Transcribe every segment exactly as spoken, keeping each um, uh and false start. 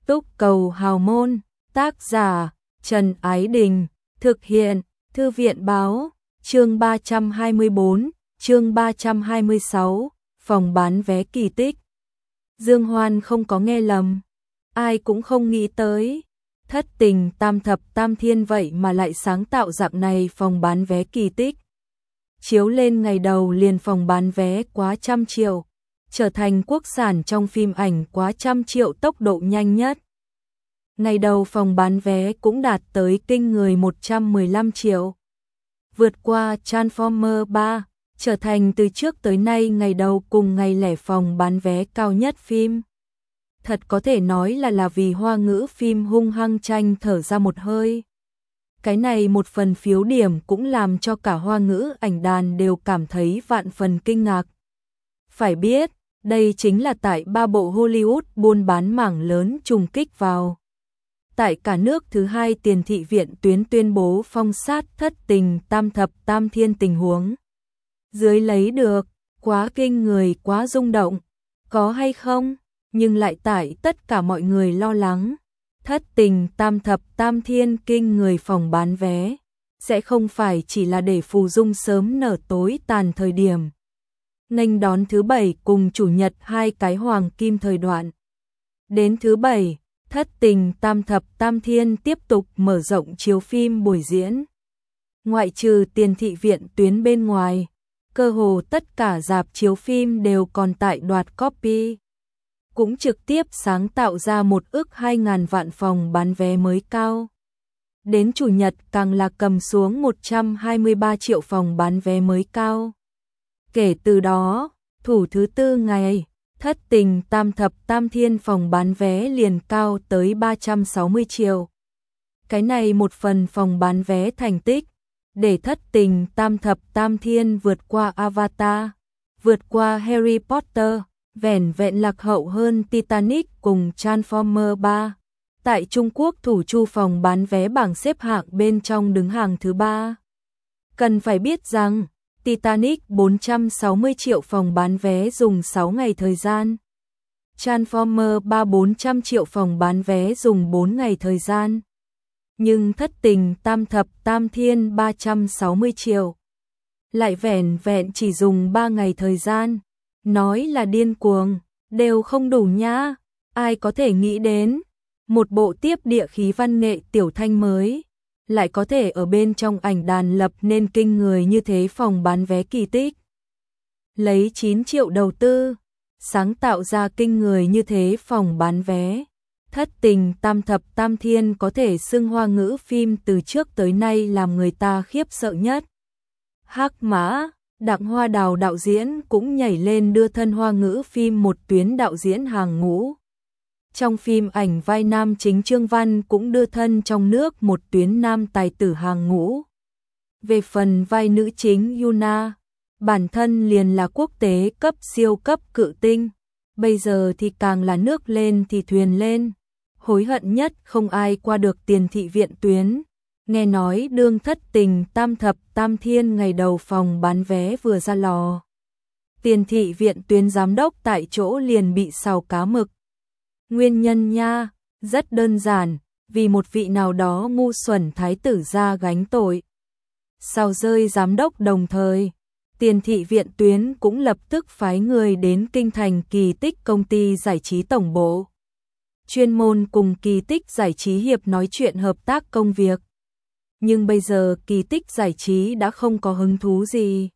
Túc Cầu Hào Môn, tác giả Trần Ái Đình, thực hiện Thư viện Báo, chương ba trăm hai mươi tư, chương ba trăm hai mươi sáu, phòng bán vé kỳ tích. Dương Hoan không có nghe lầm, ai cũng không nghĩ tới, thất tình tam thập tam thiên vậy mà lại sáng tạo dạng này phòng bán vé kỳ tích. Chiếu lên ngày đầu liền phòng bán vé quá trăm triệu, trở thành quốc sản trong phim ảnh quá trăm triệu tốc độ nhanh nhất. Ngày đầu phòng bán vé cũng đạt tới kinh người một trăm mười lăm triệu. Vượt qua Transformers ba, trở thành từ trước tới nay ngày đầu cùng ngày lẻ phòng bán vé cao nhất phim. Thật có thể nói là là vì Hoa ngữ phim hung hăng tranh thở ra một hơi. Cái này một phần phiếu điểm cũng làm cho cả Hoa ngữ ảnh đàn đều cảm thấy vạn phần kinh ngạc. Phải biết, đây chính là tại ba bộ Hollywood buôn bán mảng lớn trùng kích vào. Tại cả nước thứ hai tiền thị viện tuyến tuyên bố phong sát thất tình tam thập tam thiên tình huống. Dưới lấy được, quá kinh người, quá rung động, có hay không? Nhưng lại tại tất cả mọi người lo lắng, thất tình tam thập tam thiên kinh người phòng bán vé, sẽ không phải chỉ là để phù dung sớm nở tối tàn thời điểm. Nghênh đón thứ bảy cùng chủ nhật hai cái hoàng kim thời đoạn. Đến thứ bảy, thất tình tam thập tam thiên tiếp tục mở rộng chiếu phim buổi diễn. Ngoại trừ tiền thị viện tuyến bên ngoài, cơ hồ tất cả rạp chiếu phim đều còn tại đoạt copy. Cũng trực tiếp sáng tạo ra một ức hai ngàn vạn phòng bán vé mới cao. Đến chủ nhật càng là cầm xuống một trăm hai mươi ba triệu phòng bán vé mới cao. Kể từ đó, thủ thứ tư ngày, thất tình tam thập tam thiên phòng bán vé liền cao tới ba trăm sáu mươi triệu. Cái này một phần phòng bán vé thành tích, để thất tình tam thập tam thiên vượt qua Avatar, vượt qua Harry Potter, vẻn vẹn lạc hậu hơn Titanic cùng Transformers ba. Tại Trung Quốc thủ chu phòng bán vé bảng xếp hạng bên trong đứng hàng thứ ba. Cần phải biết rằng, Titanic bốn trăm sáu mươi triệu phòng bán vé dùng sáu ngày thời gian. Transformers ba bốn trăm triệu phòng bán vé dùng bốn ngày thời gian. Nhưng thất tình tam thập tam thiên ba trăm sáu mươi triệu. Lại vẻn vẹn chỉ dùng ba ngày thời gian. Nói là điên cuồng, đều không đủ nhá. Ai có thể nghĩ đến, một bộ tiếp địa khí văn nghệ tiểu thanh mới, lại có thể ở bên trong ảnh đàn lập nên kinh người như thế phòng bán vé kỳ tích. Lấy chín triệu đầu tư, sáng tạo ra kinh người như thế phòng bán vé. Thất tình tam thập tam thiên có thể xưng Hoa ngữ phim từ trước tới nay làm người ta khiếp sợ nhất. Hắc Mã, Đặng Hoa Đào đạo diễn cũng nhảy lên đưa thân Hoa ngữ phim một tuyến đạo diễn hàng ngũ. Trong phim ảnh vai nam chính Trương Văn cũng đưa thân trong nước một tuyến nam tài tử hàng ngũ. Về phần vai nữ chính Yuna, bản thân liền là quốc tế cấp siêu cấp cự tinh, bây giờ thì càng là nước lên thì thuyền lên. Hối hận nhất không ai qua được tiền thị viện tuyến. Nghe nói đương thất tình tam thập tam thiên ngày đầu phòng bán vé vừa ra lò, tiền thị viện tuyến giám đốc tại chỗ liền bị xào cá mực. Nguyên nhân nha, rất đơn giản, vì một vị nào đó ngu xuẩn thái tử ra gánh tội. Xào rơi giám đốc đồng thời, tiền thị viện tuyến cũng lập tức phái người đến kinh thành Kỳ Tích công ty giải trí tổng bộ. Chuyên môn cùng Kỳ Tích giải trí hiệp nói chuyện hợp tác công việc. Nhưng bây giờ Kỳ Tích giải trí đã không có hứng thú gì.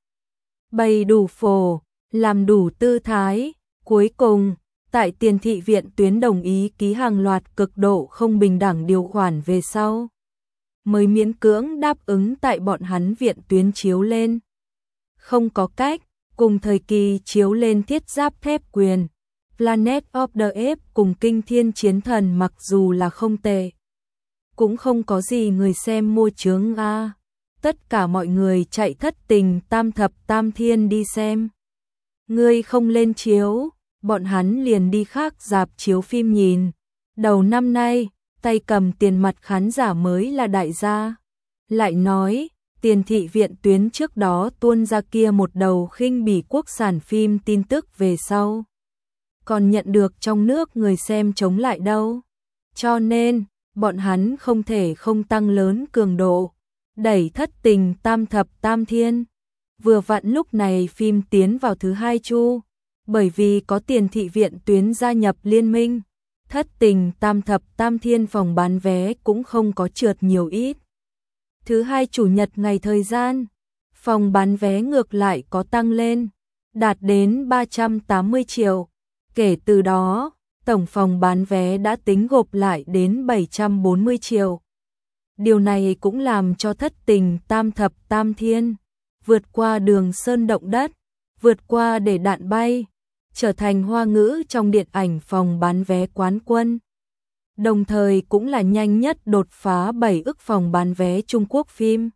Bày đủ phổ, làm đủ tư thái, cuối cùng, tại tiền thị viện tuyến đồng ý ký hàng loạt cực độ không bình đẳng điều khoản về sau, mới miễn cưỡng đáp ứng tại bọn hắn viện tuyến chiếu lên. Không có cách, cùng thời kỳ chiếu lên Thiết Giáp Thép Quyền, Planet of the Apes cùng Kinh Thiên Chiến Thần mặc dù là không tệ, cũng không có gì người xem mua chướng a. Tất cả mọi người chạy thất tình tam thập tam thiên đi xem. Ngươi không lên chiếu, bọn hắn liền đi khác rạp chiếu phim nhìn. Đầu năm nay, tay cầm tiền mặt khán giả mới là đại gia. Lại nói, tiền thị viện tuyến trước đó tuôn ra kia một đầu khinh bỉ quốc sản phim tin tức về sau, còn nhận được trong nước người xem chống lại đâu. Cho nên, bọn hắn không thể không tăng lớn cường độ, đẩy Thất Tình Tam Thập Tam Thiên. Vừa vặn lúc này phim tiến vào thứ hai chu, bởi vì có Tiền Thị Viện Tuyến gia nhập liên minh, Thất Tình Tam Thập Tam Thiên phòng bán vé cũng không có trượt nhiều ít. Thứ hai chủ nhật ngày thời gian, phòng bán vé ngược lại có tăng lên, đạt đến ba trăm tám mươi triệu. Kể từ đó, tổng phòng bán vé đã tính gộp lại đến bảy trăm bốn mươi triệu. Điều này cũng làm cho Thất Tình Tam Thập Tam Thiên vượt qua Đường Sơn Động Đất, vượt qua Để Đạn Bay, trở thành hoa ngữ trong điện ảnh phòng bán vé quán quân. Đồng thời cũng là nhanh nhất đột phá bảy ức phòng bán vé Trung Quốc phim.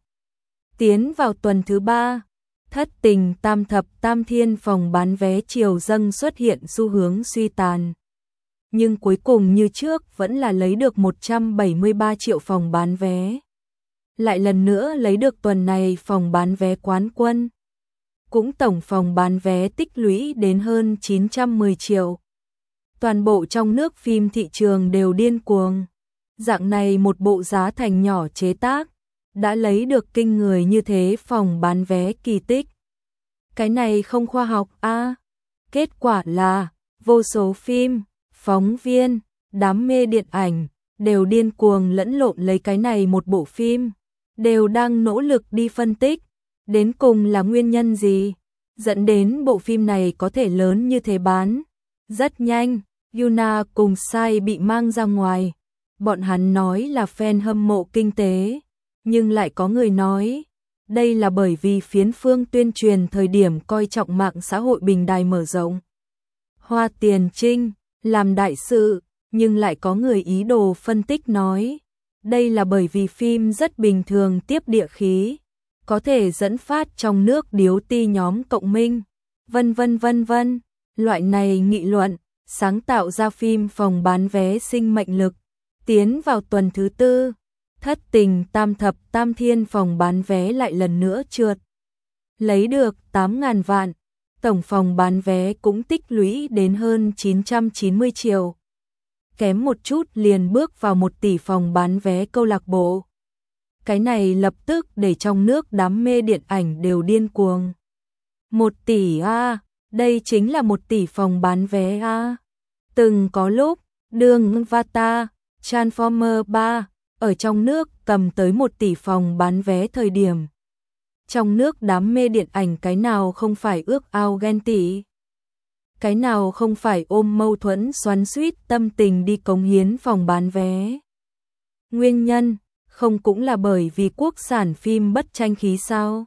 Tiến vào tuần thứ ba, Thất Tình Tam Thập Tam Thiên phòng bán vé chiều dâng xuất hiện xu hướng suy tàn. Nhưng cuối cùng như trước vẫn là lấy được một trăm bảy mươi ba triệu phòng bán vé. Lại lần nữa lấy được tuần này phòng bán vé quán quân. Cũng tổng phòng bán vé tích lũy đến hơn chín trăm mười triệu. Toàn bộ trong nước phim thị trường đều điên cuồng. Dạng này một bộ giá thành nhỏ chế tác, đã lấy được kinh người như thế phòng bán vé kỳ tích. Cái này không khoa học a. À, kết quả là, vô số phim, phóng viên, đám mê điện ảnh, đều điên cuồng lẫn lộn lấy cái này một bộ phim, đều đang nỗ lực đi phân tích, đến cùng là nguyên nhân gì, dẫn đến bộ phim này có thể lớn như thế bán. Rất nhanh, Yuna cùng Sai bị mang ra ngoài, bọn hắn nói là fan hâm mộ kinh tế, nhưng lại có người nói, đây là bởi vì phiến phương tuyên truyền thời điểm coi trọng mạng xã hội bình đài mở rộng. Hoa tiền trinh, làm đại sự, nhưng lại có người ý đồ phân tích nói, đây là bởi vì phim rất bình thường tiếp địa khí, có thể dẫn phát trong nước điếu ti nhóm cộng minh, vân vân vân vân. Loại này nghị luận, sáng tạo ra phim phòng bán vé sinh mệnh lực. Tiến vào tuần thứ tư, Thất Tình Tam Thập Tam Thiên phòng bán vé lại lần nữa trượt. Lấy được tám nghìn vạn, tổng phòng bán vé cũng tích lũy đến hơn chín trăm chín mươi triệu. Kém một chút liền bước vào một tỷ phòng bán vé câu lạc bộ. Cái này lập tức để trong nước đám mê điện ảnh đều điên cuồng. Một tỷ a, à, đây chính là một tỷ phòng bán vé a. À. Từng có lúc, đường Avatar, Transformer ba, ở trong nước cầm tới một tỷ phòng bán vé thời điểm. Trong nước đám mê điện ảnh cái nào không phải ước ao ghen tị, cái nào không phải ôm mâu thuẫn xoắn xuýt tâm tình đi cống hiến phòng bán vé. Nguyên nhân, không cũng là bởi vì quốc sản phim bất tranh khí sao?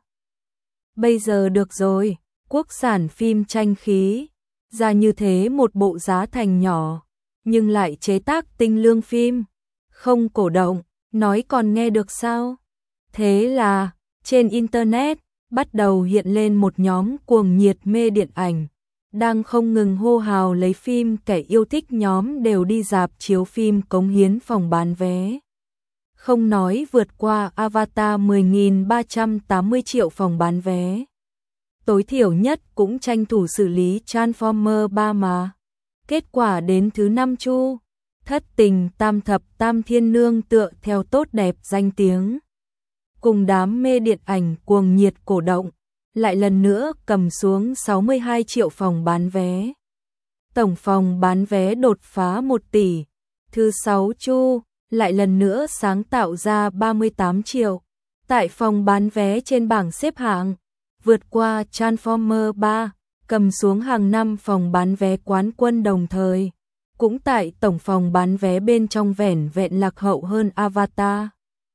Bây giờ được rồi, quốc sản phim tranh khí, ra như thế một bộ giá thành nhỏ, nhưng lại chế tác tinh lương phim, không cổ động, nói còn nghe được sao? Thế là, trên Internet, bắt đầu hiện lên một nhóm cuồng nhiệt mê điện ảnh, đang không ngừng hô hào lấy phim kẻ yêu thích nhóm đều đi rạp chiếu phim cống hiến phòng bán vé. Không nói vượt qua Avatar mười nghìn ba trăm tám mươi triệu phòng bán vé. Tối thiểu nhất cũng tranh thủ xử lý Transformer ba mà. Kết quả đến thứ năm chu, Thất Tình Tam Thập Tam Thiên nương tựa theo tốt đẹp danh tiếng. Cùng đám mê điện ảnh cuồng nhiệt cổ động, lại lần nữa cầm xuống sáu mươi hai triệu phòng bán vé. Tổng phòng bán vé đột phá một tỷ. Thứ sáu chu, lại lần nữa sáng tạo ra ba mươi tám triệu. Tại phòng bán vé trên bảng xếp hạng, vượt qua Transformer ba, cầm xuống hàng năm phòng bán vé quán quân đồng thời. Cũng tại tổng phòng bán vé bên trong vẻn vẹn lạc hậu hơn Avatar.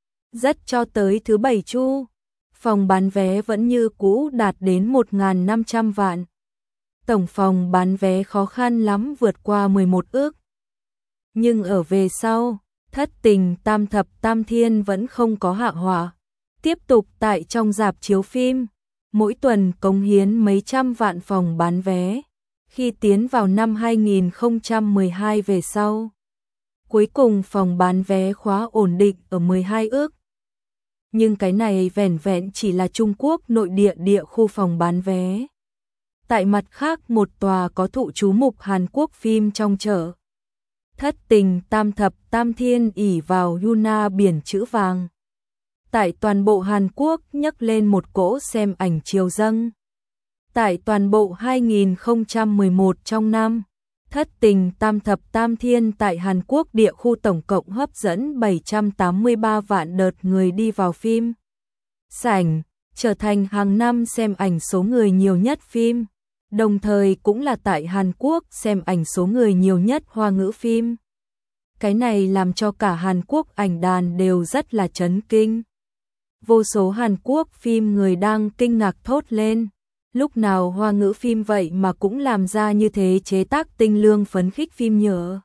Rất cho tới thứ bảy chu, phòng bán vé vẫn như cũ đạt đến một nghìn năm trăm vạn. Tổng phòng bán vé khó khăn lắm vượt qua mười một ức. Nhưng ở về sau, Thất Tình Tam Thập Tam Thiên vẫn không có hạ họa. Tiếp tục tại trong rạp chiếu phim, mỗi tuần cống hiến mấy trăm vạn phòng bán vé. Khi tiến vào năm hai nghìn không trăm mười hai về sau, cuối cùng phòng bán vé khóa ổn định ở mười hai ức. Nhưng cái này vẻn vẹn chỉ là Trung Quốc nội địa địa khu phòng bán vé. Tại mặt khác một tòa có thụ chú mục Hàn Quốc phim trong chợ, Thất tình tam thập tam thiên ỷ vào Yuna biển chữ vàng. Tại toàn bộ Hàn Quốc nhấc lên một cỗ xem ảnh triều dâng. Tại toàn bộ hai nghìn không trăm mười một trong năm, Thất tình tam thập tam thiên tại Hàn Quốc địa khu tổng cộng hấp dẫn bảy trăm tám mươi ba vạn đợt người đi vào phim sảnh, trở thành hàng năm xem ảnh số người nhiều nhất phim, đồng thời cũng là tại Hàn Quốc xem ảnh số người nhiều nhất Hoa ngữ phim. Cái này làm cho cả Hàn Quốc ảnh đàn đều rất là chấn kinh. Vô số Hàn Quốc phim người đang kinh ngạc thốt lên, lúc nào Hoa ngữ phim vậy mà cũng làm ra như thế chế tác tinh lương phấn khích phim nhựa.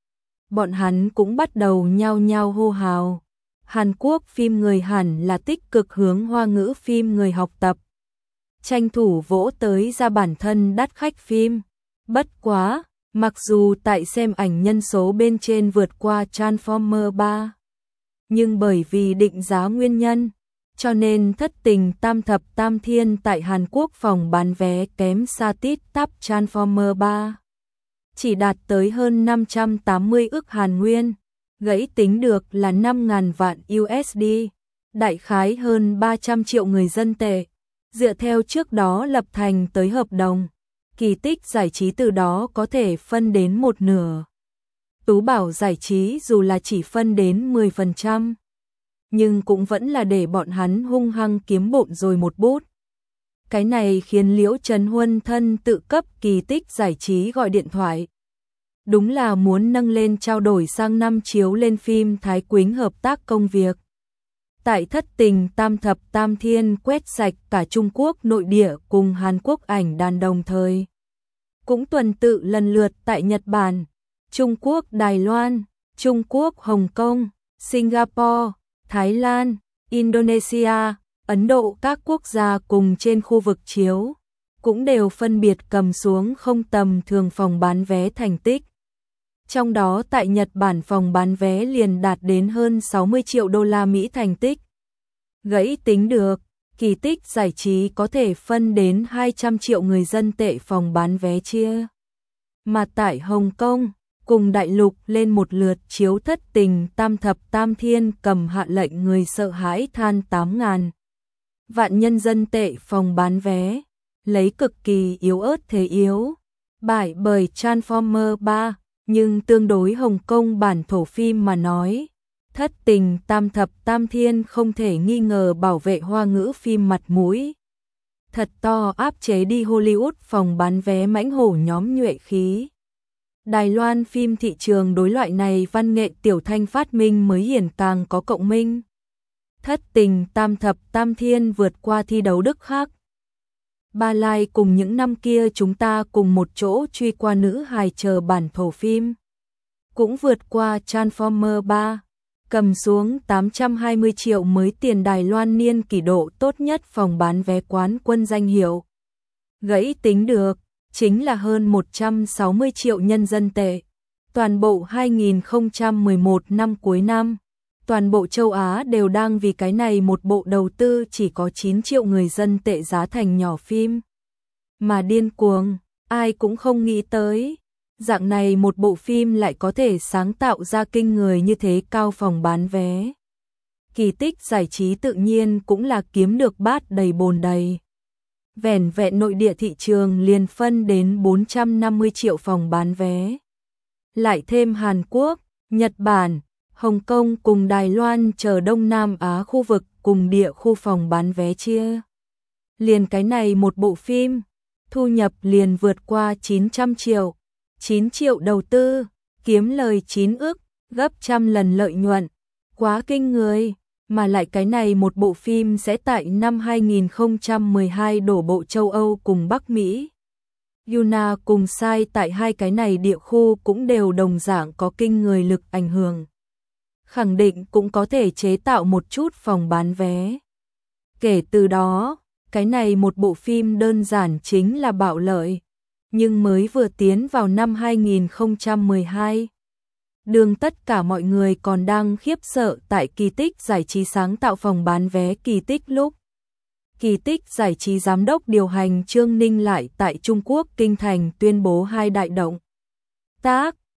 Bọn hắn cũng bắt đầu nhao nhao hô hào. Hàn Quốc phim người hẳn là tích cực hướng Hoa ngữ phim người học tập. Tranh thủ vỗ tới ra bản thân đắt khách phim. Bất quá, mặc dù tại xem ảnh nhân số bên trên vượt qua Transformer ba, nhưng bởi vì định giá nguyên nhân, cho nên Thất tình tam thập tam thiên tại Hàn Quốc phòng bán vé kém xa tít tắp Transformer ba. Chỉ đạt tới hơn năm trăm tám mươi ức Hàn Nguyên, gãy tính được là năm nghìn vạn u ét đê, đại khái hơn ba trăm triệu người dân tệ. Dựa theo trước đó lập thành tới hợp đồng, Kỳ Tích Giải trí từ đó có thể phân đến một nửa. Tú Bảo Giải trí dù là chỉ phân đến mười phần trăm, nhưng cũng vẫn là để bọn hắn hung hăng kiếm bộn rồi một bút. Cái này khiến Liễu Trấn Huân thân tự cấp Kỳ Tích Giải trí gọi điện thoại. Đúng là muốn nâng lên trao đổi sang năm chiếu lên phim Thái Quýnh hợp tác công việc. Tại Thất tình tam thập tam thiên quét sạch cả Trung Quốc nội địa cùng Hàn Quốc ảnh đàn đồng thời. Cũng tuần tự lần lượt tại Nhật Bản, Trung Quốc Đài Loan, Trung Quốc Hồng Kông, Singapore, Thái Lan, Indonesia, Ấn Độ, các quốc gia cùng trên khu vực chiếu, cũng đều phân biệt cầm xuống không tầm thường phòng bán vé thành tích. Trong đó tại Nhật Bản phòng bán vé liền đạt đến hơn sáu mươi triệu đô la Mỹ thành tích. Gãy tính được, Kỳ Tích Giải trí có thể phân đến hai trăm triệu người dân tệ phòng bán vé chia. Mà tại Hồng Kông, cùng đại lục lên một lượt chiếu Thất tình tam thập tam thiên cầm hạ lệnh người sợ hãi than tám ngàn vạn nhân dân tệ phòng bán vé, lấy cực kỳ yếu ớt thế yếu, bại bởi Transformer ba, nhưng tương đối Hồng Kông bản thổ phim mà nói, Thất tình tam thập tam thiên không thể nghi ngờ bảo vệ Hoa ngữ phim mặt mũi. Thật to áp chế đi Hollywood phòng bán vé mãnh hổ nhóm nhuệ khí. Đài Loan phim thị trường đối loại này văn nghệ tiểu thanh phát minh mới hiển càng có cộng minh. Thất tình tam thập tam thiên vượt qua thi đấu Đức khác. Ba Lai cùng những năm kia chúng ta cùng một chỗ truy qua nữ hài chờ bản thổ phim. Cũng vượt qua Transformer ba, cầm xuống tám trăm hai mươi triệu mới tiền Đài Loan niên kỷ độ tốt nhất phòng bán vé quán quân danh hiệu. Gãy tính được, chính là hơn một trăm sáu mươi triệu nhân dân tệ. Toàn bộ hai nghìn không trăm mười một năm cuối năm, toàn bộ châu Á đều đang vì cái này một bộ đầu tư chỉ có chín triệu người dân tệ giá thành nhỏ phim. Mà điên cuồng, ai cũng không nghĩ tới. Dạng này một bộ phim lại có thể sáng tạo ra kinh người như thế cao phòng bán vé. Kỳ Tích Giải trí tự nhiên cũng là kiếm được bát đầy bồn đầy. Vẻn vẹn nội địa thị trường liền phân đến bốn trăm năm mươi triệu phòng bán vé. Lại thêm Hàn Quốc, Nhật Bản, Hồng Kông cùng Đài Loan chờ Đông Nam Á khu vực cùng địa khu phòng bán vé chia. Liền cái này một bộ phim, thu nhập liền vượt qua chín trăm triệu. chín triệu đầu tư, kiếm lời chín ức, gấp trăm lần lợi nhuận. Quá kinh người, mà lại cái này một bộ phim sẽ tại năm hai nghìn không trăm mười hai đổ bộ châu Âu cùng Bắc Mỹ. Yuna cùng Sai tại hai cái này địa khu cũng đều đồng dạng có kinh người lực ảnh hưởng. Khẳng định cũng có thể chế tạo một chút phòng bán vé. Kể từ đó, cái này một bộ phim đơn giản chính là bạo lợi. Nhưng mới vừa tiến vào năm hai nghìn không trăm mười hai, đường tất cả mọi người còn đang khiếp sợ tại Kỳ Tích Giải trí sáng tạo phòng bán vé Kỳ Tích lúc. Kỳ Tích Giải trí giám đốc điều hành Trương Ninh lại tại Trung Quốc Kinh Thành tuyên bố hai đại động tác,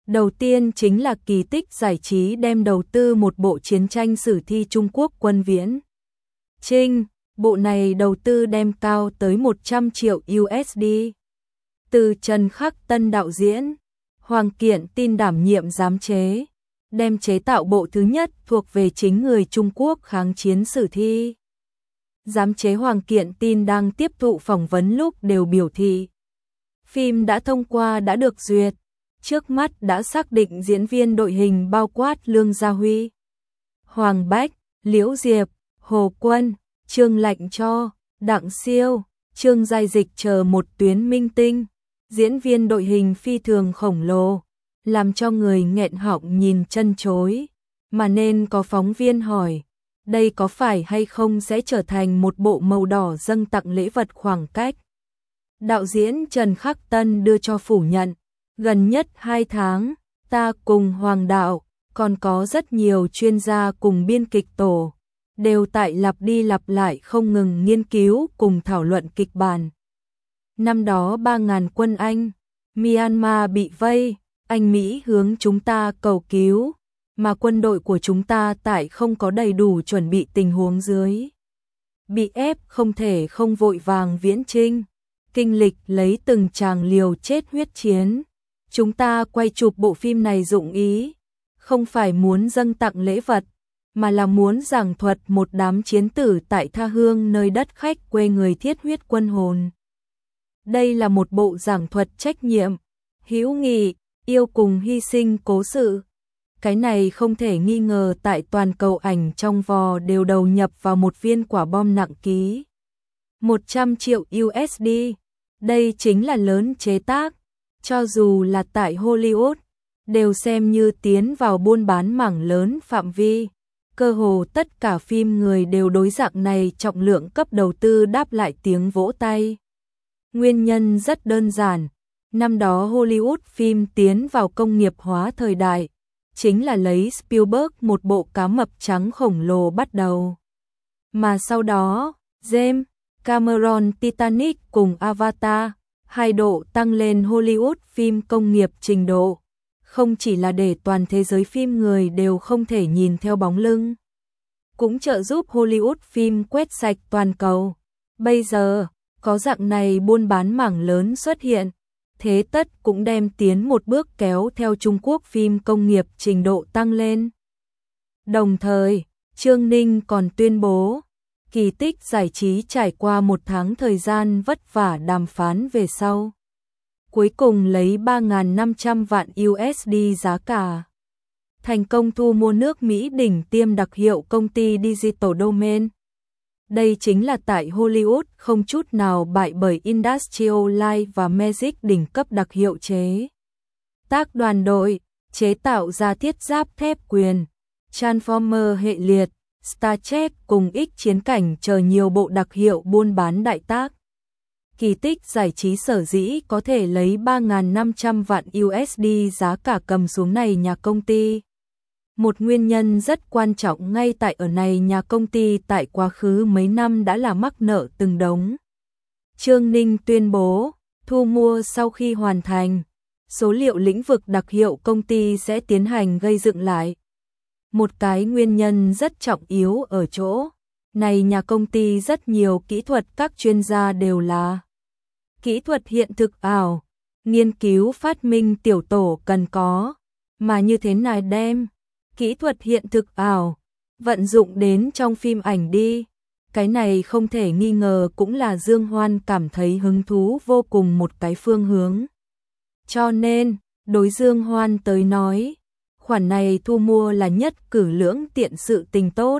Đầu tiên chính là Kỳ Tích Giải trí đem đầu tư một bộ chiến tranh sử thi Trung Quốc Quân Viễn Chinh, bộ này đầu tư đem cao tới một trăm triệu u ét đê. Từ Trần Khắc Tân đạo diễn, Hoàng Kiện Tin đảm nhiệm giám chế, đem chế tạo bộ thứ nhất thuộc về chính người Trung Quốc kháng chiến sử thi. Giám chế Hoàng Kiện Tin đang tiếp thụ phỏng vấn lúc đều biểu thị phim đã thông qua đã được duyệt, trước mắt đã xác định diễn viên đội hình bao quát Lương Gia Huy, Hoàng Bách, Liễu Diệp, Hồ Quân, Trương Lạnh Cho, Đặng Siêu, Trương Giai Dịch chờ một tuyến minh tinh. Diễn viên đội hình phi thường khổng lồ, làm cho người nghẹn họng nhìn chân chối, mà nên có phóng viên hỏi, đây có phải hay không sẽ trở thành một bộ màu đỏ dâng tặng lễ vật khoảng cách. Đạo diễn Trần Khắc Tân đưa cho phủ nhận, gần nhất hai tháng, ta cùng Hoàng đạo, còn có rất nhiều chuyên gia cùng biên kịch tổ, đều tại lặp đi lặp lại không ngừng nghiên cứu cùng thảo luận kịch bản. Năm đó ba ngàn quân Anh, Myanmar bị vây, Anh Mỹ hướng chúng ta cầu cứu, mà quân đội của chúng ta tại không có đầy đủ chuẩn bị tình huống dưới. Bị ép không thể không vội vàng viễn chinh, kinh lịch lấy từng tràng liều chết huyết chiến. Chúng ta quay chụp bộ phim này dụng ý, không phải muốn dâng tặng lễ vật, mà là muốn giảng thuật một đám chiến tử tại tha hương nơi đất khách quê người thiết huyết quân hồn. Đây là một bộ giảng thuật trách nhiệm, hữu nghị, yêu cùng hy sinh cố sự. Cái này không thể nghi ngờ tại toàn cầu ảnh trong vò đều đầu nhập vào một viên quả bom nặng ký. một trăm triệu u ét đê, đây chính là lớn chế tác, cho dù là tại Hollywood, đều xem như tiến vào buôn bán mảng lớn phạm vi. Cơ hồ tất cả phim người đều đối dạng này trọng lượng cấp đầu tư đáp lại tiếng vỗ tay. Nguyên nhân rất đơn giản, năm đó Hollywood phim tiến vào công nghiệp hóa thời đại, chính là lấy Spielberg một bộ cá mập trắng khổng lồ bắt đầu. Mà sau đó, James Cameron Titanic cùng Avatar, hai độ tăng lên Hollywood phim công nghiệp trình độ, không chỉ là để toàn thế giới phim người đều không thể nhìn theo bóng lưng, cũng trợ giúp Hollywood phim quét sạch toàn cầu. Bây giờ, có dạng này buôn bán mảng lớn xuất hiện, thế tất cũng đem tiến một bước kéo theo Trung Quốc phim công nghiệp trình độ tăng lên. Đồng thời, Trương Ninh còn tuyên bố, Kỳ Tích Giải trí trải qua một tháng thời gian vất vả đàm phán về sau, cuối cùng lấy ba nghìn năm trăm vạn u ét đê giá cả, thành công thu mua nước Mỹ đỉnh tiêm đặc hiệu công ty Digital Domain. Đây chính là tại Hollywood không chút nào bại bởi Industrial Light và Magic đỉnh cấp đặc hiệu chế tác đoàn đội, chế tạo ra thiết giáp thép quyền, Transformer hệ liệt, Star Trek cùng X chiến cảnh chờ nhiều bộ đặc hiệu buôn bán đại tác. Kỳ Tích Giải trí sở dĩ có thể lấy ba nghìn năm trăm vạn u ét đê giá cả cầm xuống này nhà công ty. Một nguyên nhân rất quan trọng ngay tại ở này nhà công ty tại quá khứ mấy năm đã là mắc nợ từng đống. Trương Ninh tuyên bố, thu mua sau khi hoàn thành, số liệu lĩnh vực đặc hiệu công ty sẽ tiến hành gây dựng lại. Một cái nguyên nhân rất trọng yếu ở chỗ, này nhà công ty rất nhiều kỹ thuật các chuyên gia đều là kỹ thuật hiện thực ảo, nghiên cứu phát minh tiểu tổ cần có, mà như thế này đem kỹ thuật hiện thực ảo vận dụng đến trong phim ảnh đi. Cái này không thể nghi ngờ cũng là Dương Hoan cảm thấy hứng thú vô cùng một cái phương hướng. Cho nên, đối Dương Hoan tới nói, khoản này thu mua là nhất cử lưỡng tiện sự tình tốt.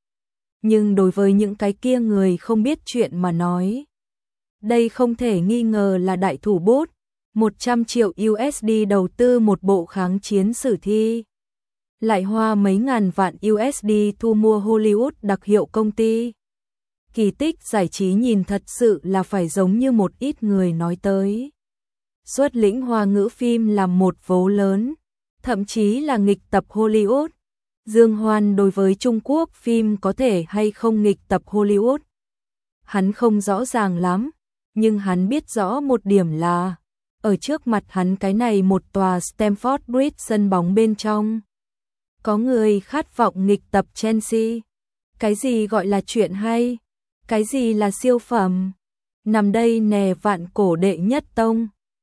Nhưng đối với những cái kia người không biết chuyện mà nói, đây không thể nghi ngờ là đại thủ bút, một trăm triệu u ét đê đầu tư một bộ kháng chiến sử thi. Lại hoa mấy ngàn vạn u ét đê thu mua Hollywood đặc hiệu công ty. Kỳ Tích Giải trí nhìn thật sự là phải giống như một ít người nói tới. Xuất lĩnh Hoa ngữ phim làm một vố lớn, thậm chí là nghịch tập Hollywood. Dương Hoan đối với Trung Quốc phim có thể hay không nghịch tập Hollywood, hắn không rõ ràng lắm, nhưng hắn biết rõ một điểm là ở trước mặt hắn cái này một tòa Stamford Bridge sân bóng bên trong. Có người khát vọng nghịch tập Chelsea. Cái gì gọi là chuyện hay? Cái gì là siêu phẩm? Nằm đây nè vạn cổ đệ nhất tông.